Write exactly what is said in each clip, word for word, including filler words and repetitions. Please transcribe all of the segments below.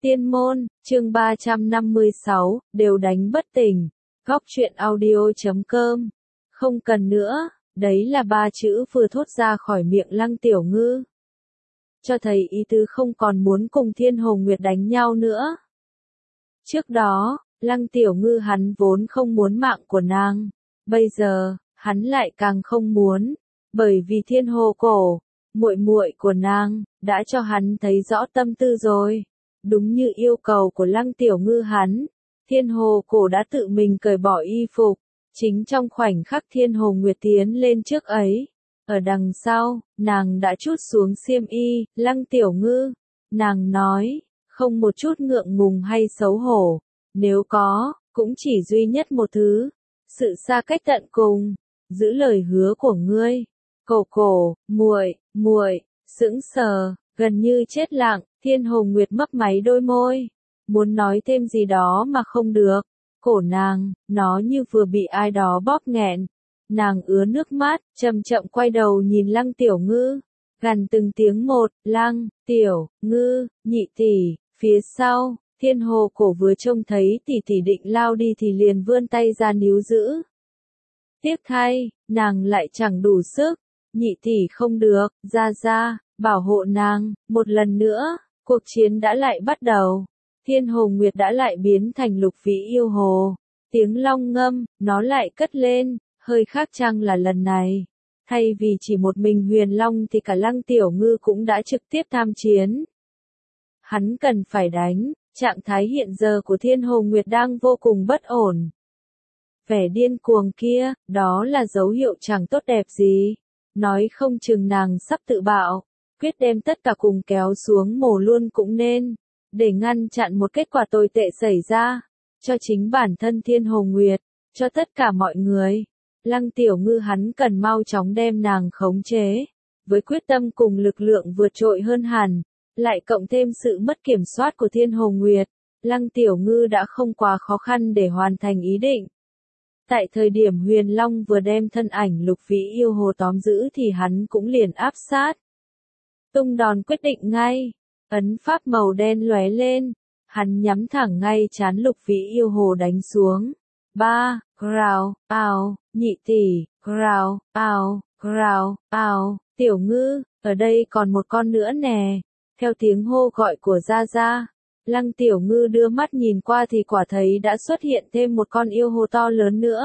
Tiên môn, chương ba trăm năm mươi sáu, đều đánh bất tỉnh. Góc truyện audio chấm com. Không cần nữa, đấy là ba chữ vừa thốt ra khỏi miệng Lăng Tiểu Ngư. Cho thấy ý tứ không còn muốn cùng Thiên Hồ Nguyệt đánh nhau nữa. Trước đó, Lăng Tiểu Ngư hắn vốn không muốn mạng của nàng. Bây giờ, hắn lại càng không muốn. Bởi vì Thiên Hồ Cổ, muội muội của nàng, đã cho hắn thấy rõ tâm tư rồi. Đúng như yêu cầu của Lăng Tiểu Ngư hắn, Thiên Hồ Cổ đã tự mình cởi bỏ y phục. Chính trong khoảnh khắc Thiên Hồ Nguyệt tiến lên trước ấy, ở đằng sau, nàng đã trút xuống xiêm y. Lăng Tiểu Ngư, nàng nói, không một chút ngượng ngùng hay xấu hổ, nếu có, cũng chỉ duy nhất một thứ, sự xa cách tận cùng, giữ lời hứa của ngươi. Cổ cổ, muội, muội, sững sờ, gần như chết lặng. Thiên Hồ Nguyệt mấp máy đôi môi, muốn nói thêm gì đó mà không được. Cổ nàng, nó như vừa bị ai đó bóp nghẹn. Nàng ứa nước mắt, chậm chậm quay đầu nhìn Lăng Tiểu Ngư, gằn từng tiếng một, Lăng, Tiểu, Ngư, nhị tỷ. Phía sau, Thiên Hồ Cổ vừa trông thấy tỷ tỷ định lao đi thì liền vươn tay ra níu giữ. Tiếc thay, nàng lại chẳng đủ sức. Nhị tỷ không được, ra ra, bảo hộ nàng. Một lần nữa, cuộc chiến đã lại bắt đầu. Thiên Hồ Nguyệt đã lại biến thành lục vĩ yêu hồ. Tiếng long ngâm, nó lại cất lên, hơi khác chăng là lần này. Thay vì chỉ một mình Huyền Long thì cả Lăng Tiểu Ngư cũng đã trực tiếp tham chiến. Hắn cần phải đánh, trạng thái hiện giờ của Thiên Hồ Nguyệt đang vô cùng bất ổn. Vẻ điên cuồng kia, đó là dấu hiệu chẳng tốt đẹp gì. Nói không chừng nàng sắp tự bạo, quyết đem tất cả cùng kéo xuống mồ luôn cũng nên, để ngăn chặn một kết quả tồi tệ xảy ra, cho chính bản thân Thiên Hồ Nguyệt, cho tất cả mọi người. Lăng Tiểu Ngư hắn cần mau chóng đem nàng khống chế, với quyết tâm cùng lực lượng vượt trội hơn hẳn, lại cộng thêm sự mất kiểm soát của Thiên Hồ Nguyệt, Lăng Tiểu Ngư đã không quá khó khăn để hoàn thành ý định. Tại thời điểm Huyền Long vừa đem thân ảnh lục vĩ yêu hồ tóm giữ thì hắn cũng liền áp sát. Tung đòn quyết định ngay, ấn pháp màu đen lóe lên, hắn nhắm thẳng ngay trán lục vĩ yêu hồ đánh xuống. Ba, rào, ào, nhị tỷ, rào, ào, rào, ào, Tiểu Ngư, ở đây còn một con nữa nè. Theo tiếng hô gọi của Gia Gia, Lăng Tiểu Ngư đưa mắt nhìn qua thì quả thấy đã xuất hiện thêm một con yêu hồ to lớn nữa.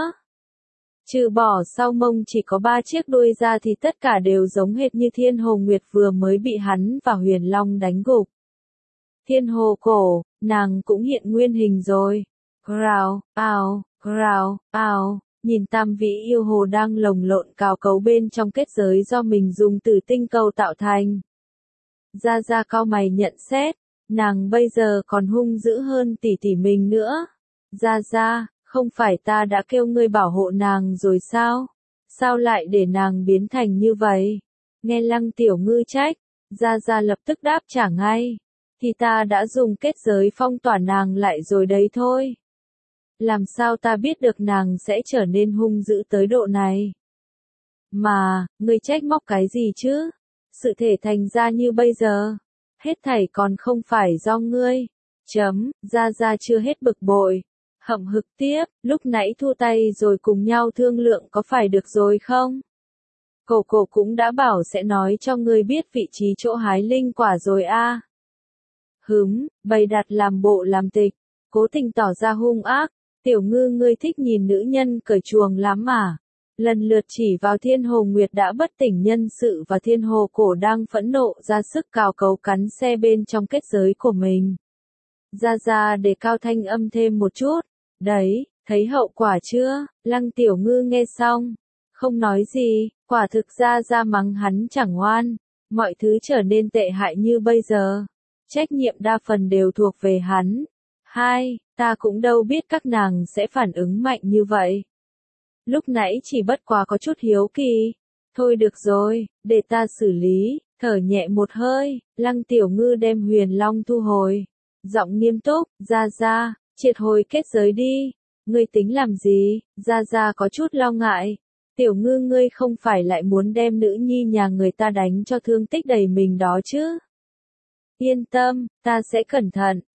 Trừ bỏ sau mông chỉ có ba chiếc đuôi ra thì tất cả đều giống hệt như Thiên Hồ Nguyệt vừa mới bị hắn và Huyền Long đánh gục. Thiên Hồ Cổ, nàng cũng hiện nguyên hình rồi. Rào, ào, rào, ào, nhìn tam vĩ yêu hồ đang lồng lộn cào cấu bên trong kết giới do mình dùng từ tinh cầu tạo thành. Gia Gia cau mày nhận xét, nàng bây giờ còn hung dữ hơn tỷ tỷ mình nữa. Gia Gia, không phải ta đã kêu ngươi bảo hộ nàng rồi sao? Sao lại để nàng biến thành như vậy? Nghe Lăng Tiểu Ngư trách, Gia Gia lập tức đáp trả ngay. Thì ta đã dùng kết giới phong tỏa nàng lại rồi đấy thôi. Làm sao ta biết được nàng sẽ trở nên hung dữ tới độ này? Mà, ngươi trách móc cái gì chứ? Sự thể thành ra như bây giờ. Hết thảy còn không phải do ngươi. Chấm, Gia Gia chưa hết bực bội. Hậm hực tiếp, lúc nãy thu tay rồi cùng nhau thương lượng có phải được rồi không? Cổ cổ cũng đã bảo sẽ nói cho ngươi biết vị trí chỗ hái linh quả rồi a. À. Hứng, bày đặt làm bộ làm tịch, cố tình tỏ ra hung ác. Tiểu Ngư ngươi thích nhìn nữ nhân cởi chuồng lắm mà. Lần lượt chỉ vào Thiên Hồ Nguyệt đã bất tỉnh nhân sự và Thiên Hồ Cổ đang phẫn nộ ra sức cào cấu cắn xe bên trong kết giới của mình. Gia Gia để cao thanh âm thêm một chút. Đấy, thấy hậu quả chưa? Lăng Tiểu Ngư nghe xong, không nói gì, quả thực Gia Gia mắng hắn chẳng ngoan. Mọi thứ trở nên tệ hại như bây giờ. Trách nhiệm đa phần đều thuộc về hắn. Hai, ta cũng đâu biết các nàng sẽ phản ứng mạnh như vậy. Lúc nãy chỉ bất quá có chút hiếu kỳ. Thôi được rồi, để ta xử lý. Thở nhẹ một hơi, Lăng Tiểu Ngư đem Huyền Long thu hồi. Giọng nghiêm túc, Gia Gia, triệt hồi kết giới đi. Ngươi tính làm gì? Gia Gia có chút lo ngại. Tiểu Ngư ngươi không phải lại muốn đem nữ nhi nhà người ta đánh cho thương tích đầy mình đó chứ? Yên tâm, ta sẽ cẩn thận,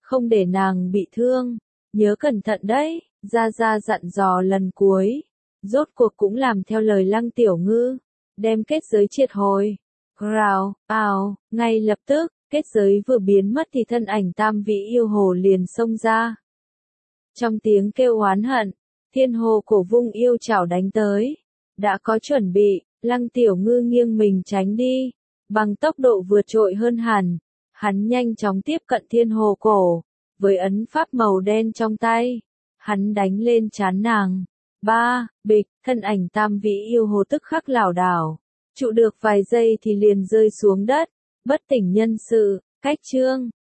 không để nàng bị thương, nhớ cẩn thận đấy, Gia Gia dặn dò lần cuối, rốt cuộc cũng làm theo lời Lăng Tiểu Ngư, đem kết giới triệt hồi. Rào, ào, ngay lập tức, kết giới vừa biến mất thì thân ảnh Tam Vĩ yêu hồ liền xông ra. Trong tiếng kêu oán hận, thiên hồ cổ vung yêu chảo đánh tới. Đã có chuẩn bị, Lăng Tiểu Ngư nghiêng mình tránh đi, bằng tốc độ vượt trội hơn hẳn. Hắn nhanh chóng tiếp cận thiên hồ cổ, với ấn pháp màu đen trong tay. Hắn đánh lên trán nàng. Ba, bịch, thân ảnh Tam Vĩ yêu hồ tức khắc lảo đảo. Trụ được vài giây thì liền rơi xuống đất, bất tỉnh nhân sự, cách chương.